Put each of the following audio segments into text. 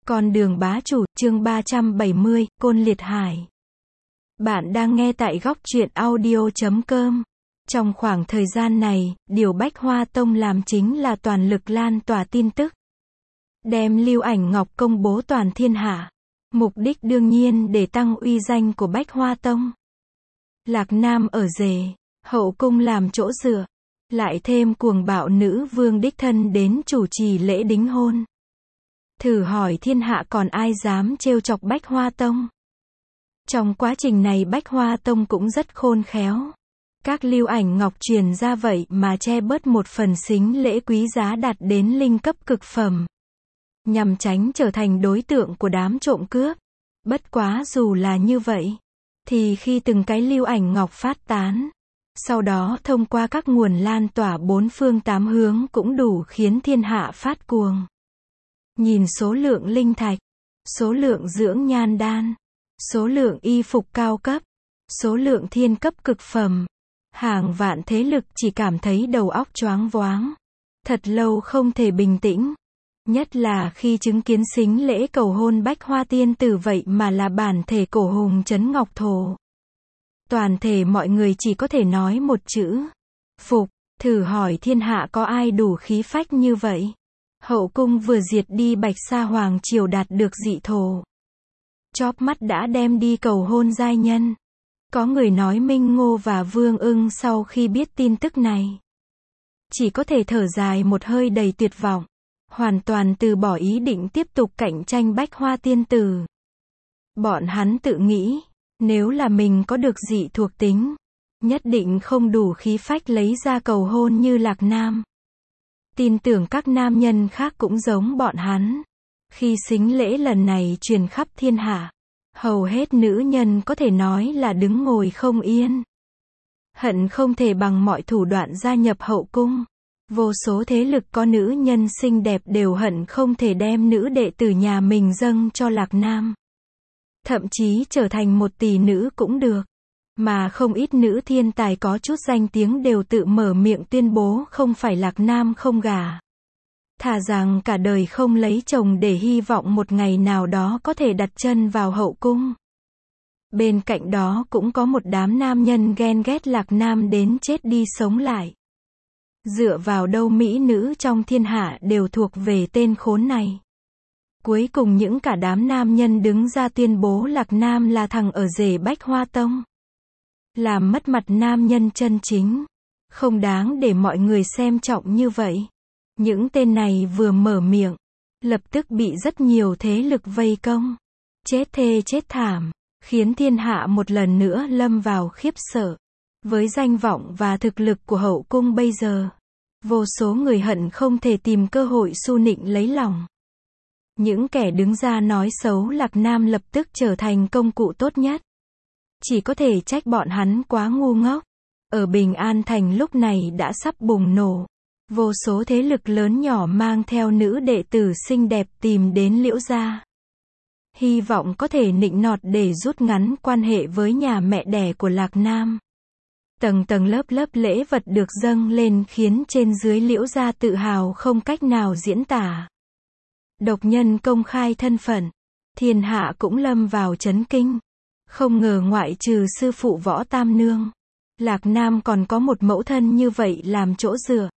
Con đường bá chủ, chương 370, Côn Liệt Hải. Bạn đang nghe tại góc truyện audio.com. Trong khoảng thời gian này, điều Bách Hoa Tông làm chính là toàn lực lan tỏa tin tức. Đem Lưu Ảnh Ngọc công bố toàn thiên hạ. Mục đích đương nhiên để tăng uy danh của Bách Hoa Tông. Lạc Nam ở rể, hậu cung làm chỗ dựa. Lại thêm cuồng bạo nữ vương đích thân đến chủ trì lễ đính hôn. Thử hỏi thiên hạ còn ai dám trêu chọc Bách Hoa Tông. Trong quá trình này Bách Hoa Tông cũng rất khôn khéo. Các Lưu Ảnh Ngọc truyền ra vậy mà che bớt một phần sính lễ quý giá đạt đến linh cấp cực phẩm. Nhằm tránh trở thành đối tượng của đám trộm cướp. Bất quá dù là như vậy, thì khi từng cái Lưu Ảnh Ngọc phát tán, sau đó thông qua các nguồn lan tỏa bốn phương tám hướng cũng đủ khiến thiên hạ phát cuồng. Nhìn số lượng linh thạch, số lượng dưỡng nhan đan, số lượng y phục cao cấp, số lượng thiên cấp cực phẩm, hàng vạn thế lực chỉ cảm thấy đầu óc choáng váng. Thật lâu không thể bình tĩnh. Nhất là khi chứng kiến sính lễ cầu hôn Bách Hoa tiên tử vậy mà là bản thể cổ hùng trấn Ngọc Thổ. Toàn thể mọi người chỉ có thể nói một chữ. Phục, thử hỏi thiên hạ có ai đủ khí phách như vậy. Hậu cung vừa diệt đi Bạch Sa Hoàng triều đạt được dị thổ. Chóp mắt đã đem đi cầu hôn giai nhân. Có người nói Minh Ngô và Vương Ưng sau khi biết tin tức này, chỉ có thể thở dài một hơi đầy tuyệt vọng. Hoàn toàn từ bỏ ý định tiếp tục cạnh tranh Bách Hoa tiên tử. Bọn hắn tự nghĩ, nếu là mình có được dị thuộc tính, nhất định không đủ khí phách lấy ra cầu hôn như Lạc Nam. Tin tưởng các nam nhân khác cũng giống bọn hắn. Khi sính lễ lần này truyền khắp thiên hạ, hầu hết nữ nhân có thể nói là đứng ngồi không yên. Hận không thể bằng mọi thủ đoạn gia nhập hậu cung. Vô số thế lực có nữ nhân xinh đẹp đều hận không thể đem nữ đệ tử nhà mình dâng cho Lạc Nam. Thậm chí trở thành một tỷ nữ cũng được. Mà không ít nữ thiên tài có chút danh tiếng đều tự mở miệng tuyên bố không phải Lạc Nam không gả. Thà rằng cả đời không lấy chồng để hy vọng một ngày nào đó có thể đặt chân vào hậu cung. Bên cạnh đó cũng có một đám nam nhân ghen ghét Lạc Nam đến chết đi sống lại. Dựa vào đâu mỹ nữ trong thiên hạ đều thuộc về tên khốn này. Cuối cùng những cả đám nam nhân đứng ra tuyên bố Lạc Nam là thằng ở rể Bách Hoa Tông. Làm mất mặt nam nhân chân chính. Không đáng để mọi người xem trọng như vậy. Những tên này vừa mở miệng, lập tức bị rất nhiều thế lực vây công. Chết thê chết thảm, khiến thiên hạ một lần nữa lâm vào khiếp sợ. Với danh vọng và thực lực của hậu cung bây giờ, vô số người hận không thể tìm cơ hội su nịnh lấy lòng. Những kẻ đứng ra nói xấu Lạc Nam lập tức trở thành công cụ tốt nhất. Chỉ có thể trách bọn hắn quá ngu ngốc. Ở Bình An Thành lúc này đã sắp bùng nổ. Vô số thế lực lớn nhỏ mang theo nữ đệ tử xinh đẹp tìm đến Liễu gia. Hy vọng có thể nịnh nọt để rút ngắn quan hệ với nhà mẹ đẻ của Lạc Nam. Tầng tầng lớp lớp lễ vật được dâng lên khiến trên dưới Liễu gia tự hào không cách nào diễn tả. Độc nhân công khai thân phận. Thiên hạ cũng lâm vào chấn kinh. Không ngờ ngoại trừ sư phụ Võ Tam Nương, Lạc Nam còn có một mẫu thân như vậy làm chỗ dựa.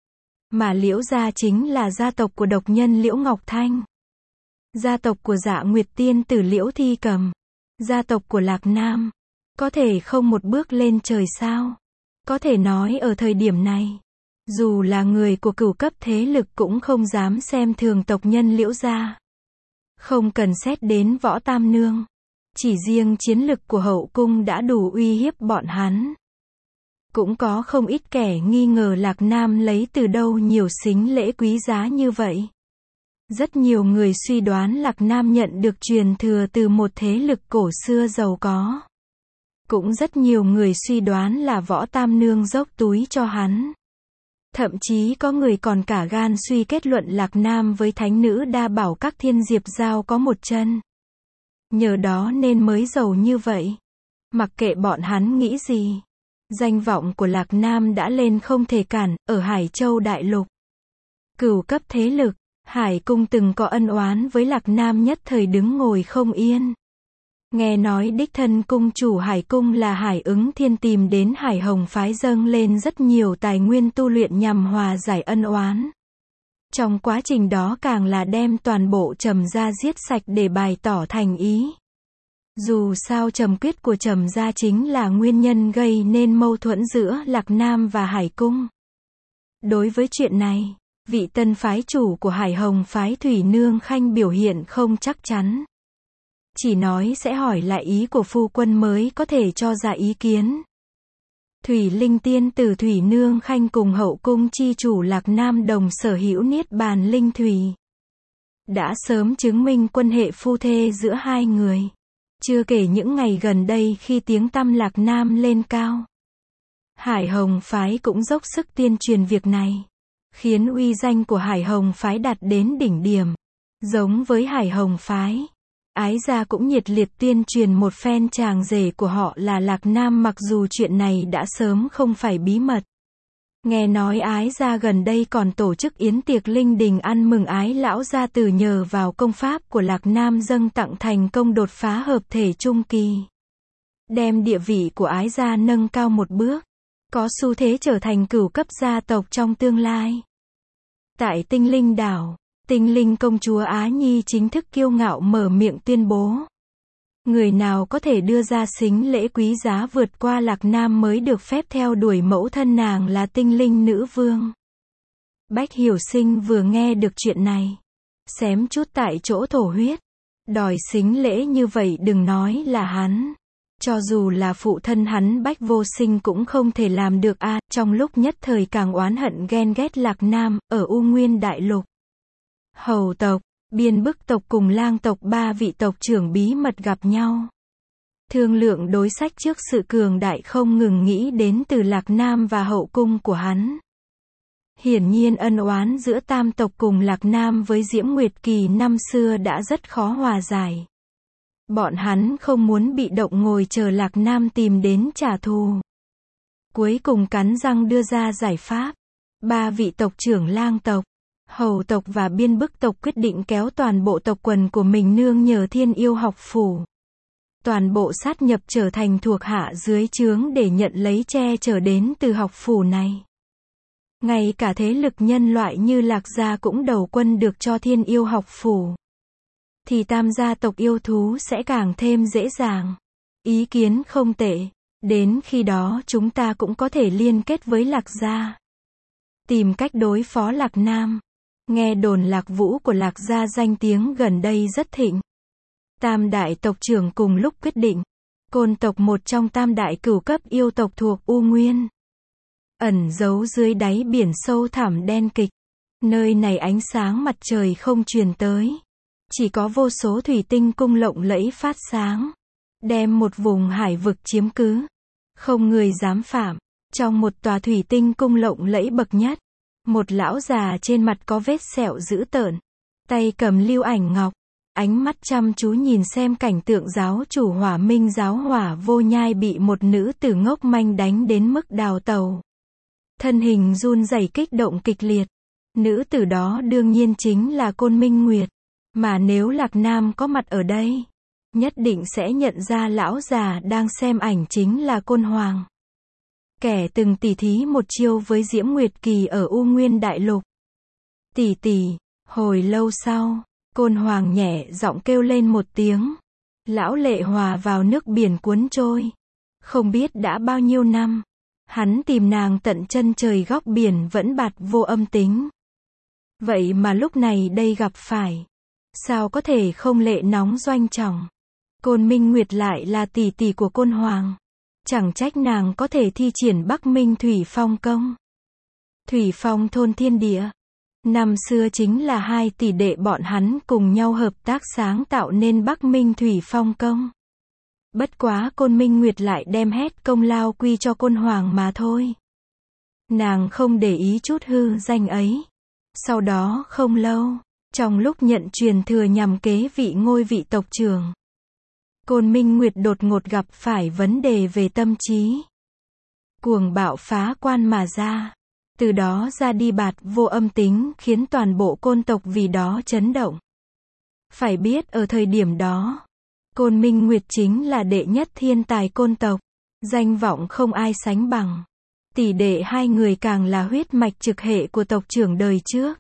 Mà Liễu gia chính là gia tộc của độc nhân Liễu Ngọc Thanh. Gia tộc của Dạ Nguyệt Tiên tử Liễu Thi Cầm. Gia tộc của Lạc Nam. Có thể không một bước lên trời sao? Có thể nói ở thời điểm này, dù là người của cửu cấp thế lực cũng không dám xem thường tộc nhân Liễu gia. Không cần xét đến Võ Tam Nương. Chỉ riêng chiến lực của hậu cung đã đủ uy hiếp bọn hắn. Cũng có không ít kẻ nghi ngờ Lạc Nam lấy từ đâu nhiều sính lễ quý giá như vậy. Rất nhiều người suy đoán Lạc Nam nhận được truyền thừa từ một thế lực cổ xưa giàu có. Cũng rất nhiều người suy đoán là Võ Tam Nương dốc túi cho hắn. Thậm chí có người còn cả gan suy kết luận Lạc Nam với thánh nữ đa bảo các thiên diệp giao có một chân. Nhờ đó nên mới giàu như vậy. Mặc kệ bọn hắn nghĩ gì, danh vọng của Lạc Nam đã lên không thể cản. Ở Hải Châu Đại Lục, cửu cấp thế lực, Hải Cung từng có ân oán với Lạc Nam, nhất thời đứng ngồi không yên. Nghe nói đích thân cung chủ Hải Cung là Hải Ứng Thiên tìm đến Hải Hồng phái dâng lên rất nhiều tài nguyên tu luyện nhằm hòa giải ân oán. Trong quá trình đó càng là đem toàn bộ Trầm gia giết sạch để bày tỏ thành ý. Dù sao Trầm quyết của Trầm gia chính là nguyên nhân gây nên mâu thuẫn giữa Lạc Nam và Hải Cung. Đối với chuyện này, vị tân phái chủ của Hải Hồng phái Thủy Nương Khanh biểu hiện không chắc chắn. Chỉ nói sẽ hỏi lại ý của phu quân mới có thể cho ra ý kiến. Thủy Linh tiên tử Thủy Nương Khanh cùng hậu cung chi chủ Lạc Nam đồng sở hữu niết bàn linh thủy. Đã sớm chứng minh quan hệ phu thê giữa hai người. Chưa kể những ngày gần đây khi tiếng tăm Lạc Nam lên cao. Hải Hồng phái cũng dốc sức tuyên truyền việc này. Khiến uy danh của Hải Hồng phái đạt đến đỉnh điểm. Giống với Hải Hồng phái, Ái gia cũng nhiệt liệt tuyên truyền một phen chàng rể của họ là Lạc Nam, mặc dù chuyện này đã sớm không phải bí mật. Nghe nói Ái gia gần đây còn tổ chức yến tiệc linh đình ăn mừng Ái lão gia tử nhờ vào công pháp của Lạc Nam dâng tặng thành công đột phá hợp thể trung kỳ. Đem địa vị của Ái gia nâng cao một bước. Có xu thế trở thành cửu cấp gia tộc trong tương lai. Tại Tinh Linh đảo, Tinh Linh công chúa Á Nhi chính thức kiêu ngạo mở miệng tuyên bố. Người nào có thể đưa ra sính lễ quý giá vượt qua Lạc Nam mới được phép theo đuổi mẫu thân nàng là Tinh Linh nữ vương. Bách Hiểu Sinh vừa nghe được chuyện này, xém chút tại chỗ thổ huyết. Đòi sính lễ như vậy đừng nói là hắn. Cho dù là phụ thân hắn Bách Vô Sinh cũng không thể làm được a. Trong lúc nhất thời càng oán hận ghen ghét Lạc Nam, ở U Nguyên Đại Lục. Hầu tộc, Biên Bức tộc cùng Lang tộc ba vị tộc trưởng bí mật gặp nhau. Thương lượng đối sách trước sự cường đại không ngừng nghĩ đến từ Lạc Nam và hậu cung của hắn. Hiển nhiên ân oán giữa tam tộc cùng Lạc Nam với Diễm Nguyệt Kỳ năm xưa đã rất khó hòa giải. Bọn hắn không muốn bị động ngồi chờ Lạc Nam tìm đến trả thù. Cuối cùng cắn răng đưa ra giải pháp. Ba vị tộc trưởng Lang tộc, Hầu tộc và Biên Bức tộc quyết định kéo toàn bộ tộc quần của mình nương nhờ Thiên Yêu học phủ. Toàn bộ sát nhập trở thành thuộc hạ dưới trướng để nhận lấy che chở đến từ học phủ này. Ngay cả thế lực nhân loại như Lạc gia cũng đầu quân được cho Thiên Yêu học phủ. Thì tam gia tộc yêu thú sẽ càng thêm dễ dàng. Ý kiến không tệ. Đến khi đó chúng ta cũng có thể liên kết với Lạc gia. Tìm cách đối phó Lạc Nam. Nghe đồn Lạc Vũ của Lạc gia danh tiếng gần đây rất thịnh. Tam đại tộc trưởng cùng lúc quyết định. Côn tộc một trong tam đại cửu cấp yêu tộc thuộc U Nguyên. Ẩn giấu dưới đáy biển sâu thẳm đen kịch. Nơi này ánh sáng mặt trời không truyền tới. Chỉ có vô số thủy tinh cung lộng lẫy phát sáng. Đem một vùng hải vực chiếm cứ. Không người dám phạm. Trong một tòa thủy tinh cung lộng lẫy bậc nhất. Một lão già trên mặt có vết sẹo dữ tợn. Tay cầm lưu ảnh ngọc. Ánh mắt chăm chú nhìn xem cảnh tượng giáo chủ Hỏa Minh giáo Hỏa Vô Nhai bị một nữ tử ngốc manh đánh đến mức đào tàu. Thân hình run rẩy kích động kịch liệt. Nữ tử đó đương nhiên chính là Côn Minh Nguyệt. Mà nếu Lạc Nam có mặt ở đây, nhất định sẽ nhận ra lão già đang xem ảnh chính là Côn Hoàng. Kẻ từng tỉ thí một chiêu với Diễm Nguyệt Kỳ ở U Nguyên Đại Lục. Tỷ tỷ, hồi lâu sau, Côn Hoàng nhẹ giọng kêu lên một tiếng. Lão lệ hòa vào nước biển cuốn trôi. Không biết đã bao nhiêu năm, hắn tìm nàng tận chân trời góc biển vẫn bạt vô âm tính. Vậy mà lúc này đây gặp phải. Sao có thể không lệ nóng doanh trọng. Côn Minh Nguyệt lại là tỷ tỷ của Côn Hoàng. Chẳng trách nàng có thể thi triển Bắc Minh Thủy Phong công. Thủy Phong thôn thiên địa. Năm xưa chính là hai tỷ đệ bọn hắn cùng nhau hợp tác sáng tạo nên Bắc Minh Thủy Phong công. Bất quá Côn Minh Nguyệt lại đem hết công lao quy cho Côn Hoàng mà thôi. Nàng không để ý chút hư danh ấy. Sau đó không lâu, trong lúc nhận truyền thừa nhằm kế vị ngôi vị tộc trưởng, Côn Minh Nguyệt đột ngột gặp phải vấn đề về tâm trí. Cuồng bạo phá quan mà ra. Từ đó ra đi bạt vô âm tính khiến toàn bộ Côn tộc vì đó chấn động. Phải biết ở thời điểm đó, Côn Minh Nguyệt chính là đệ nhất thiên tài Côn tộc, danh vọng không ai sánh bằng. Tỷ đệ hai người càng là huyết mạch trực hệ của tộc trưởng đời trước.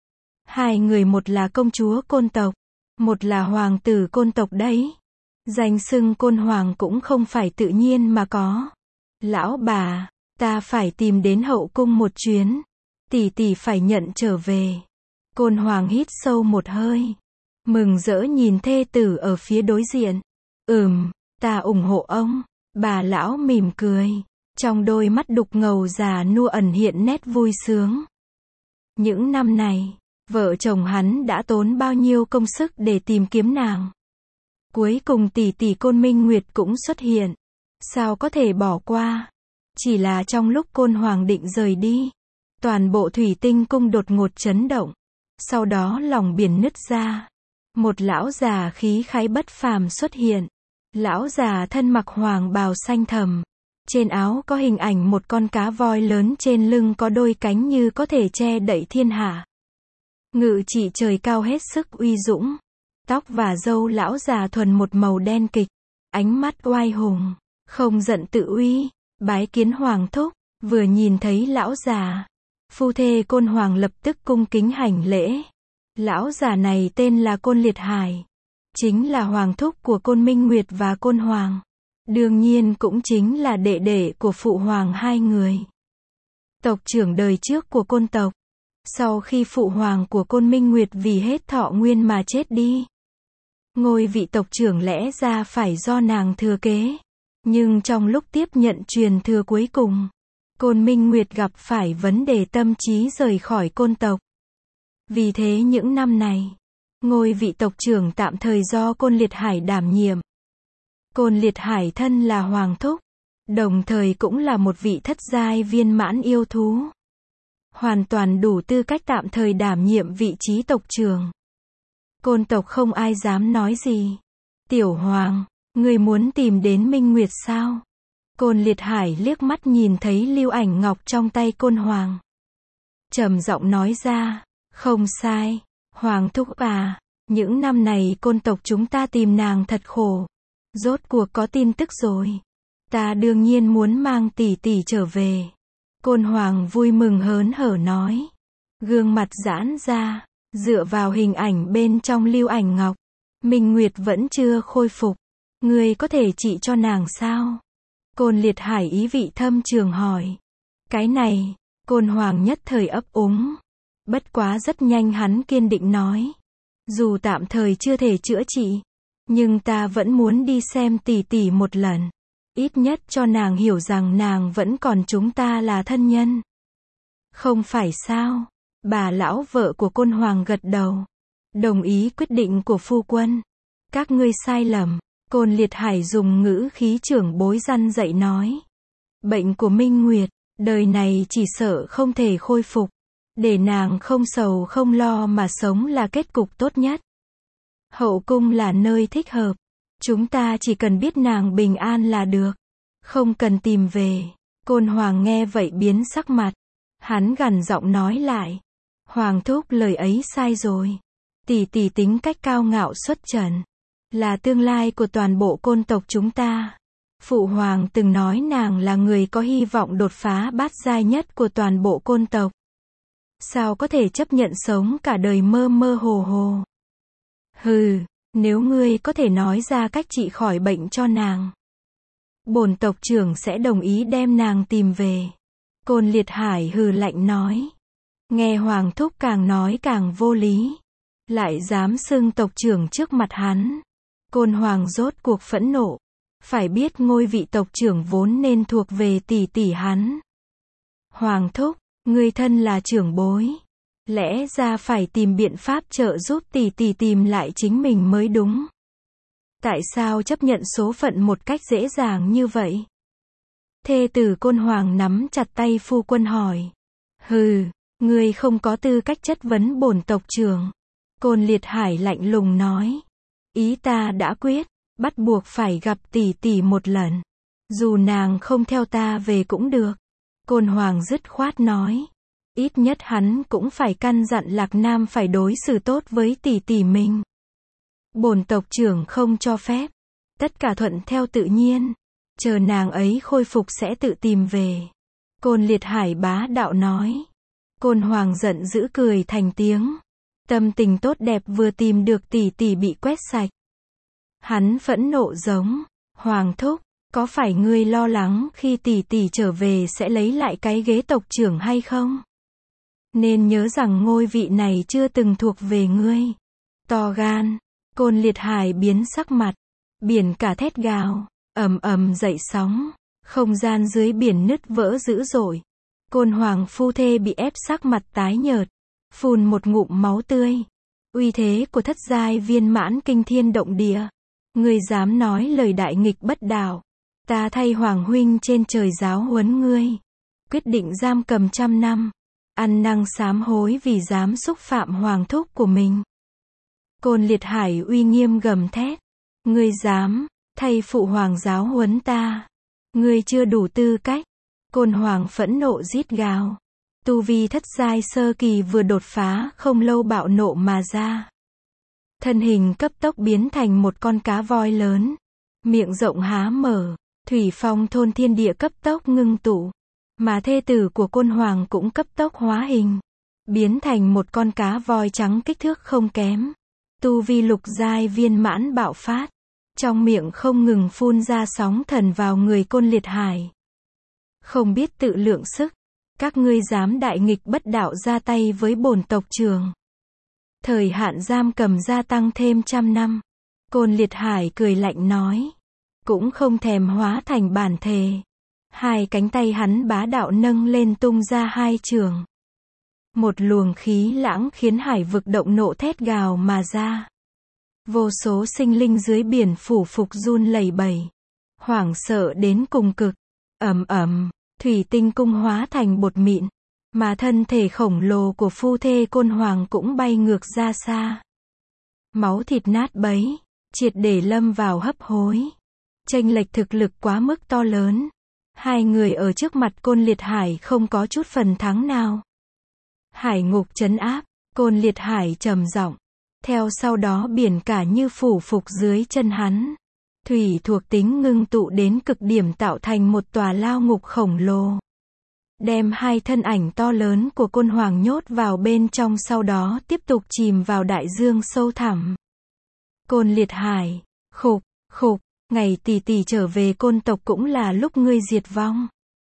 Hai người một là công chúa Côn tộc, một là hoàng tử Côn tộc đấy. Danh xưng Côn Hoàng cũng không phải tự nhiên mà có. Lão bà, ta phải tìm đến hậu cung một chuyến. Tỷ tỷ phải nhận trở về. Côn Hoàng hít sâu một hơi. Mừng rỡ nhìn thê tử ở phía đối diện. Ta ủng hộ ông. Bà lão mỉm cười. Trong đôi mắt đục ngầu già nua ẩn hiện nét vui sướng. Những năm này, vợ chồng hắn đã tốn bao nhiêu công sức để tìm kiếm nàng. Cuối cùng tỷ tỷ Côn Minh Nguyệt cũng xuất hiện. Sao có thể bỏ qua? Chỉ là trong lúc Côn Hoàng định rời đi, toàn bộ thủy tinh cung đột ngột chấn động. Sau đó lòng biển nứt ra. Một lão già khí khái bất phàm xuất hiện. Lão già thân mặc hoàng bào xanh thẳm. Trên áo có hình ảnh một con cá voi lớn, trên lưng có đôi cánh như có thể che đậy thiên hạ. Ngự trị trời cao hết sức uy dũng. Tóc và râu lão già thuần một màu đen kịch. Ánh mắt oai hùng, không giận tự uy. Bái kiến hoàng thúc. Vừa nhìn thấy lão già, phu thê Côn Hoàng lập tức cung kính hành lễ. Lão già này tên là Côn Liệt Hải, chính là hoàng thúc của Côn Minh Nguyệt và Côn Hoàng. Đương nhiên cũng chính là đệ đệ của phụ hoàng hai người. Tộc trưởng đời trước của Côn tộc. Sau khi phụ hoàng của Côn Minh Nguyệt vì hết thọ nguyên mà chết đi, ngôi vị tộc trưởng lẽ ra phải do nàng thừa kế. Nhưng trong lúc tiếp nhận truyền thừa cuối cùng, Côn Minh Nguyệt gặp phải vấn đề tâm trí rời khỏi Côn tộc. Vì thế những năm này, ngôi vị tộc trưởng tạm thời do Côn Liệt Hải đảm nhiệm. Côn Liệt Hải thân là hoàng thúc, đồng thời cũng là một vị thất giai viên mãn yêu thú. Hoàn toàn đủ tư cách tạm thời đảm nhiệm vị trí tộc trưởng. Côn tộc không ai dám nói gì. Tiểu Hoàng, ngươi muốn tìm đến Minh Nguyệt sao? Côn Liệt Hải liếc mắt nhìn thấy lưu ảnh ngọc trong tay Côn Hoàng. Trầm giọng nói ra, không sai, Hoàng thúc à, những năm này Côn tộc chúng ta tìm nàng thật khổ. Rốt cuộc có tin tức rồi. Ta đương nhiên muốn mang tỷ tỷ trở về. Côn Hoàng vui mừng hớn hở nói. Gương mặt giãn ra, dựa vào hình ảnh bên trong lưu ảnh ngọc. Minh Nguyệt vẫn chưa khôi phục. Ngươi có thể trị cho nàng sao? Côn Liệt Hải ý vị thâm trường hỏi. Cái này, Côn Hoàng nhất thời ấp úng. Bất quá rất nhanh hắn kiên định nói. Dù tạm thời chưa thể chữa trị, nhưng ta vẫn muốn đi xem tỷ tỷ một lần. Ít nhất cho nàng hiểu rằng nàng vẫn còn chúng ta là thân nhân. Không phải sao? Bà lão vợ của Côn Hoàng gật đầu. Đồng ý quyết định của phu quân. Các ngươi sai lầm. Côn Liệt Hải dùng ngữ khí trưởng bối răn dạy nói. Bệnh của Minh Nguyệt, đời này chỉ sợ không thể khôi phục. Để nàng không sầu không lo mà sống là kết cục tốt nhất. Hậu cung là nơi thích hợp. Chúng ta chỉ cần biết nàng bình an là được. Không cần tìm về. Côn Hoàng nghe vậy biến sắc mặt. Hắn gằn giọng nói lại. Hoàng thúc lời ấy sai rồi. Tỷ tỷ tính cách cao ngạo xuất trần. Là tương lai của toàn bộ Côn tộc chúng ta. Phụ hoàng từng nói nàng là người có hy vọng đột phá bát giai nhất của toàn bộ Côn tộc. Sao có thể chấp nhận sống cả đời mơ mơ hồ hồ? Hừ, nếu ngươi có thể nói ra cách trị khỏi bệnh cho nàng, bổn tộc trưởng sẽ đồng ý đem nàng tìm về. Côn Liệt Hải hừ lạnh nói. Nghe hoàng thúc càng nói càng vô lý. Lại dám xưng tộc trưởng trước mặt hắn. Côn Hoàng rốt cuộc phẫn nộ. Phải biết ngôi vị tộc trưởng vốn nên thuộc về tỷ tỷ hắn. Hoàng thúc, ngươi thân là trưởng bối. Lẽ ra phải tìm biện pháp trợ giúp tỷ tỷ tìm lại chính mình mới đúng. Tại sao chấp nhận số phận một cách dễ dàng như vậy? Thê tử Côn Hoàng nắm chặt tay phu quân hỏi. Hừ, ngươi không có tư cách chất vấn bổn tộc trưởng. Côn Liệt Hải lạnh lùng nói. Ý ta đã quyết, bắt buộc phải gặp tỷ tỷ một lần. Dù nàng không theo ta về cũng được. Côn Hoàng dứt khoát nói. Ít nhất hắn cũng phải căn dặn Lạc Nam phải đối xử tốt với tỷ tỷ mình. Bổn tộc trưởng không cho phép. Tất cả thuận theo tự nhiên. Chờ nàng ấy khôi phục sẽ tự tìm về. Côn Liệt Hải bá đạo nói. Côn Hoàng giận dữ cười thành tiếng. Tâm tình tốt đẹp vừa tìm được tỷ tỷ bị quét sạch. Hắn phẫn nộ giống. Hoàng thúc, có phải ngươi lo lắng khi tỷ tỷ trở về sẽ lấy lại cái ghế tộc trưởng hay không? Nên nhớ rằng ngôi vị này chưa từng thuộc về ngươi. To gan. Côn Liệt Hải biến sắc mặt. Biển cả thét gào. Ầm ầm dậy sóng. Không gian dưới biển nứt vỡ dữ dội. Côn Hoàng phu thê bị ép sắc mặt tái nhợt. Phun một ngụm máu tươi. Uy thế của thất giai viên mãn kinh thiên động địa. Ngươi dám nói lời đại nghịch bất đạo. Ta thay Hoàng huynh trên trời giáo huấn ngươi. Quyết định giam cầm 100 năm. Ăn năn sám hối vì dám xúc phạm hoàng thúc của mình. Côn Liệt Hải uy nghiêm gầm thét. Ngươi dám, thay phụ hoàng giáo huấn ta. Ngươi chưa đủ tư cách. Côn Hoàng phẫn nộ rít gào. Tu vi thất giai sơ kỳ vừa đột phá không lâu bạo nộ mà ra. Thân hình cấp tốc biến thành một con cá voi lớn. Miệng rộng há mở. Thủy phong thôn thiên địa cấp tốc ngưng tụ. Mà thê tử của Côn Hoàng cũng cấp tốc hóa hình. Biến thành một con cá voi trắng kích thước không kém. Tu vi lục giai viên mãn bạo phát. Trong miệng không ngừng phun ra sóng thần vào người Côn Liệt Hải. Không biết tự lượng sức. Các ngươi dám đại nghịch bất đạo ra tay với bổn tộc trưởng. Thời hạn giam cầm gia tăng thêm 100 năm. Côn Liệt Hải cười lạnh nói. Cũng không thèm hóa thành bản thể. Hai cánh tay hắn bá đạo nâng lên tung ra hai trường. Một luồng khí lãng khiến hải vực động nộ thét gào mà ra. Vô số sinh linh dưới biển phủ phục run lẩy bẩy. Hoảng sợ đến cùng cực. Ầm ầm, thủy tinh cung hóa thành bột mịn. Mà thân thể khổng lồ của phu thê Côn Hoàng cũng bay ngược ra xa. Máu thịt nát bấy. Triệt để lâm vào hấp hối. Chênh lệch thực lực quá mức to lớn. Hai người ở trước mặt Côn Liệt Hải không có chút phần thắng nào. Hải ngục trấn áp. Côn Liệt Hải trầm giọng. Theo sau đó biển cả như phủ phục dưới chân hắn. Thủy thuộc tính ngưng tụ đến cực điểm tạo thành một tòa lao ngục khổng lồ. Đem hai thân ảnh to lớn của Côn Hoàng nhốt vào bên trong, sau đó tiếp tục chìm vào đại dương sâu thẳm. Côn Liệt Hải. Khục, khục, ngày tỷ tỷ trở về Côn tộc cũng là lúc ngươi diệt vong.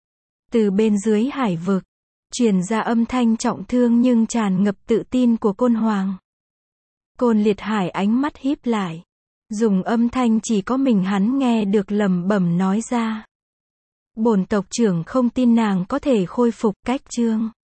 Từ bên dưới hải vực, truyền ra âm thanh trọng thương nhưng tràn ngập tự tin của Côn Hoàng. Côn Liệt Hải ánh mắt híp lại. Dùng âm thanh chỉ có mình hắn nghe được lẩm bẩm nói ra. Bổn tộc trưởng không tin nàng có thể khôi phục. Cách chương